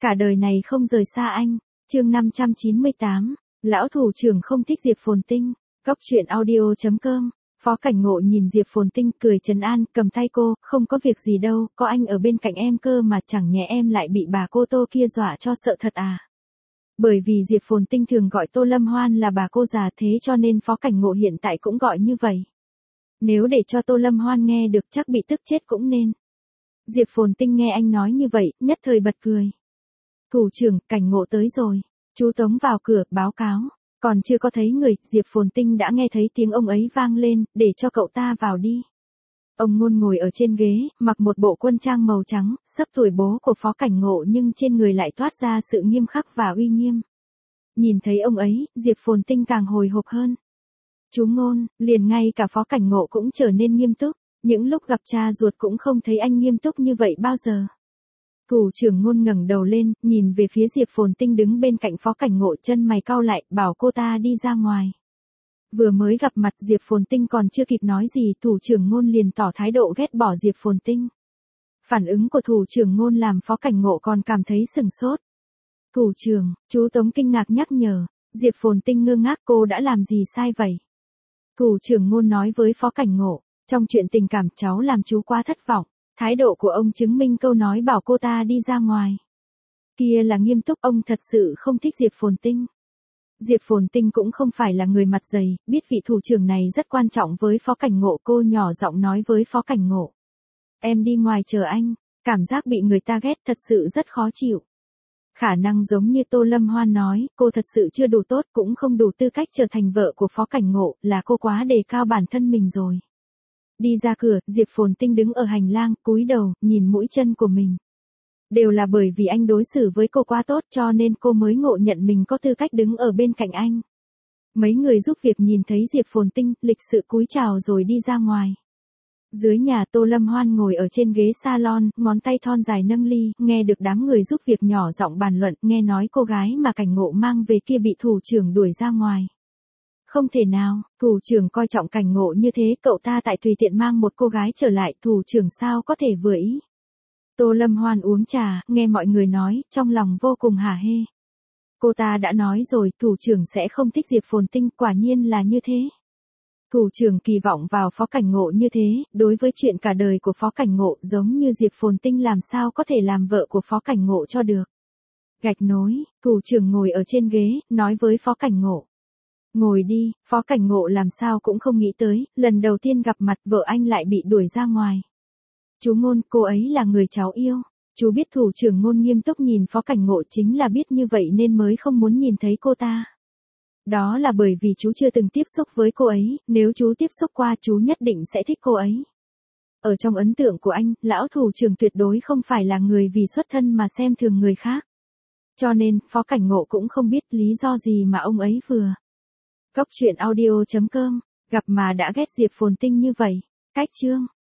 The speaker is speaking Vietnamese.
Cả đời này không rời xa anh. Chương 598. Lão thủ trưởng không thích Diệp Phồn Tinh. Góc truyện audio.com. Phó Cảnh Ngộ nhìn Diệp Phồn Tinh cười trấn an, cầm tay cô, không có việc gì đâu, có anh ở bên cạnh em cơ mà, chẳng nhẽ em lại bị bà cô Tô kia dọa cho sợ thật à. Bởi vì Diệp Phồn Tinh thường gọi Tô Lâm Hoan là bà cô già, thế cho nên Phó Cảnh Ngộ hiện tại cũng gọi như vậy. Nếu để cho Tô Lâm Hoan nghe được chắc bị tức chết cũng nên. Diệp Phồn Tinh nghe anh nói như vậy, nhất thời bật cười. Thủ trưởng, Cảnh Ngộ tới rồi. Chú Tống vào cửa, báo cáo. Còn chưa có thấy người, Diệp Phồn Tinh đã nghe thấy tiếng ông ấy vang lên, để cho cậu ta vào đi. Ông Ngôn ngồi ở trên ghế, mặc một bộ quân trang màu trắng, sấp tuổi bố của Phó Cảnh Ngộ nhưng trên người lại toát ra sự nghiêm khắc và uy nghiêm. Nhìn thấy ông ấy, Diệp Phồn Tinh càng hồi hộp hơn. Chú Ngôn, liền ngay cả Phó Cảnh Ngộ cũng trở nên nghiêm túc, những lúc gặp cha ruột cũng không thấy anh nghiêm túc như vậy bao giờ. Thủ trưởng Ngôn ngẩng đầu lên, nhìn về phía Diệp Phồn Tinh đứng bên cạnh Phó Cảnh Ngộ, chân mày cau lại, bảo cô ta đi ra ngoài. Vừa mới gặp mặt Diệp Phồn Tinh còn chưa kịp nói gì, thủ trưởng Ngôn liền tỏ thái độ ghét bỏ Diệp Phồn Tinh. Phản ứng của thủ trưởng Ngôn làm Phó Cảnh Ngộ còn cảm thấy sửng sốt. Thủ trưởng, chú Tống kinh ngạc nhắc nhở. Diệp Phồn Tinh ngơ ngác, cô đã làm gì sai vậy? Thủ trưởng Ngôn nói với Phó Cảnh Ngộ, trong chuyện tình cảm cháu làm chú quá thất vọng. Thái độ của ông chứng minh câu nói bảo cô ta đi ra ngoài. Kia là nghiêm túc, ông thật sự không thích Diệp Phồn Tinh. Diệp Phồn Tinh cũng không phải là người mặt dày, biết vị thủ trưởng này rất quan trọng với Phó Cảnh Ngộ, cô nhỏ giọng nói với Phó Cảnh Ngộ. Em đi ngoài chờ anh, cảm giác bị người ta ghét thật sự rất khó chịu. Khả năng giống như Tô Lâm Hoan nói, cô thật sự chưa đủ tốt, cũng không đủ tư cách trở thành vợ của Phó Cảnh Ngộ, là cô quá đề cao bản thân mình rồi. Đi ra cửa, Diệp Phồn Tinh đứng ở hành lang, cúi đầu, nhìn mũi chân của mình. Đều là bởi vì anh đối xử với cô quá tốt cho nên cô mới ngộ nhận mình có tư cách đứng ở bên cạnh anh. Mấy người giúp việc nhìn thấy Diệp Phồn Tinh, lịch sự cúi chào rồi đi ra ngoài. Dưới nhà Tô Lâm Hoan ngồi ở trên ghế salon, ngón tay thon dài nâng ly, nghe được đám người giúp việc nhỏ giọng bàn luận, nghe nói cô gái mà Cảnh Ngộ mang về kia bị thủ trưởng đuổi ra ngoài. Không thể nào, thủ trưởng coi trọng Cảnh Ngộ như thế, cậu ta tại tùy tiện mang một cô gái trở lại, thủ trưởng sao có thể vừa ý. Tô Lâm Hoan uống trà, nghe mọi người nói, trong lòng vô cùng hả hê. Cô ta đã nói rồi, thủ trưởng sẽ không thích Diệp Phồn Tinh, quả nhiên là như thế. Thủ trưởng kỳ vọng vào Phó Cảnh Ngộ như thế, đối với chuyện cả đời của Phó Cảnh Ngộ, giống như Diệp Phồn Tinh làm sao có thể làm vợ của Phó Cảnh Ngộ cho được. Gạch nối, thủ trưởng ngồi ở trên ghế, nói với Phó Cảnh Ngộ. Ngồi đi, Phó Cảnh Ngộ làm sao cũng không nghĩ tới, lần đầu tiên gặp mặt vợ anh lại bị đuổi ra ngoài. Chú Ngôn, cô ấy là người cháu yêu. Chú biết thủ trưởng Ngôn nghiêm túc nhìn Phó Cảnh Ngộ chính là biết như vậy nên mới không muốn nhìn thấy cô ta. Đó là bởi vì chú chưa từng tiếp xúc với cô ấy, nếu chú tiếp xúc qua chú nhất định sẽ thích cô ấy. Ở trong ấn tượng của anh, lão thủ trưởng tuyệt đối không phải là người vì xuất thân mà xem thường người khác. Cho nên, Phó Cảnh Ngộ cũng không biết lý do gì mà ông ấy vừa. Góc truyện audio.com, gặp mà đã ghét Diệp Phồn Tinh như vậy. Cách chương.